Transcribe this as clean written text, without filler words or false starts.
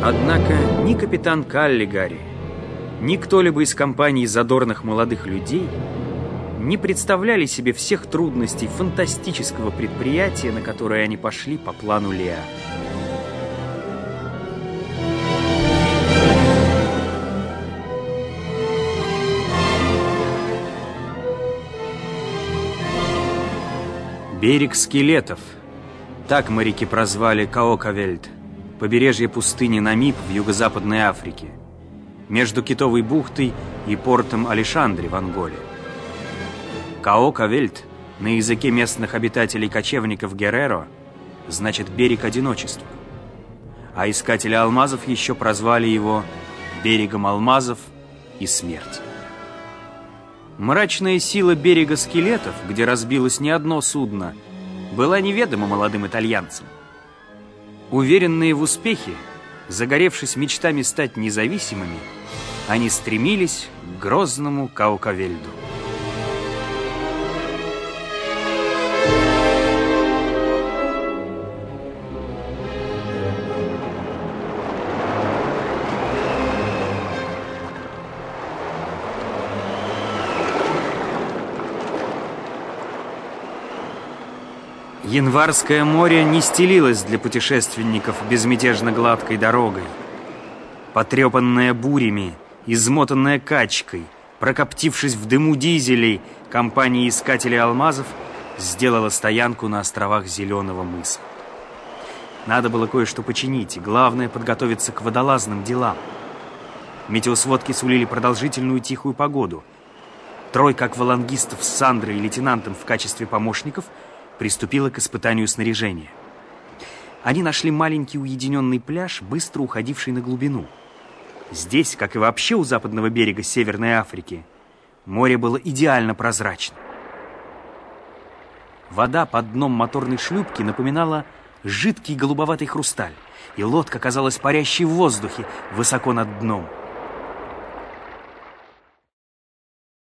Однако ни капитан Каллигари, ни кто-либо из компании задорных молодых людей не представляли себе всех трудностей фантастического предприятия, на которое они пошли по плану Леа. Берег скелетов. Так моряки прозвали Каокавельд, побережье пустыни Намиб в юго-западной Африке, между Китовой бухтой и портом Алешандре в Анголе. Каокавельд на языке местных обитателей-кочевников Герреро значит «берег одиночества», а искатели алмазов еще прозвали его «берегом алмазов и смерти». Мрачная сила берега скелетов, где разбилось не одно судно, была неведома молодым итальянцам. Уверенные в успехе, загоревшись мечтами стать независимыми, они стремились к грозному Каокавельду. Январское море не стелилось для путешественников безмятежно гладкой дорогой. Потрепанное бурями, измотанная качкой, прокоптившись в дыму дизелей, компания искателей алмазов сделала стоянку на островах Зеленого мыса. Надо было кое-что починить, и главное — подготовиться к водолазным делам. Метеосводки сулили продолжительную тихую погоду. Тройка аквалангистов с Сандрой и лейтенантом в качестве помощников приступила к испытанию снаряжения. Они нашли маленький уединенный пляж, быстро уходивший на глубину. Здесь, как и вообще у западного берега Северной Африки, море было идеально прозрачно. Вода под дном моторной шлюпки напоминала жидкий голубоватый хрусталь, и лодка казалась парящей в воздухе высоко над дном.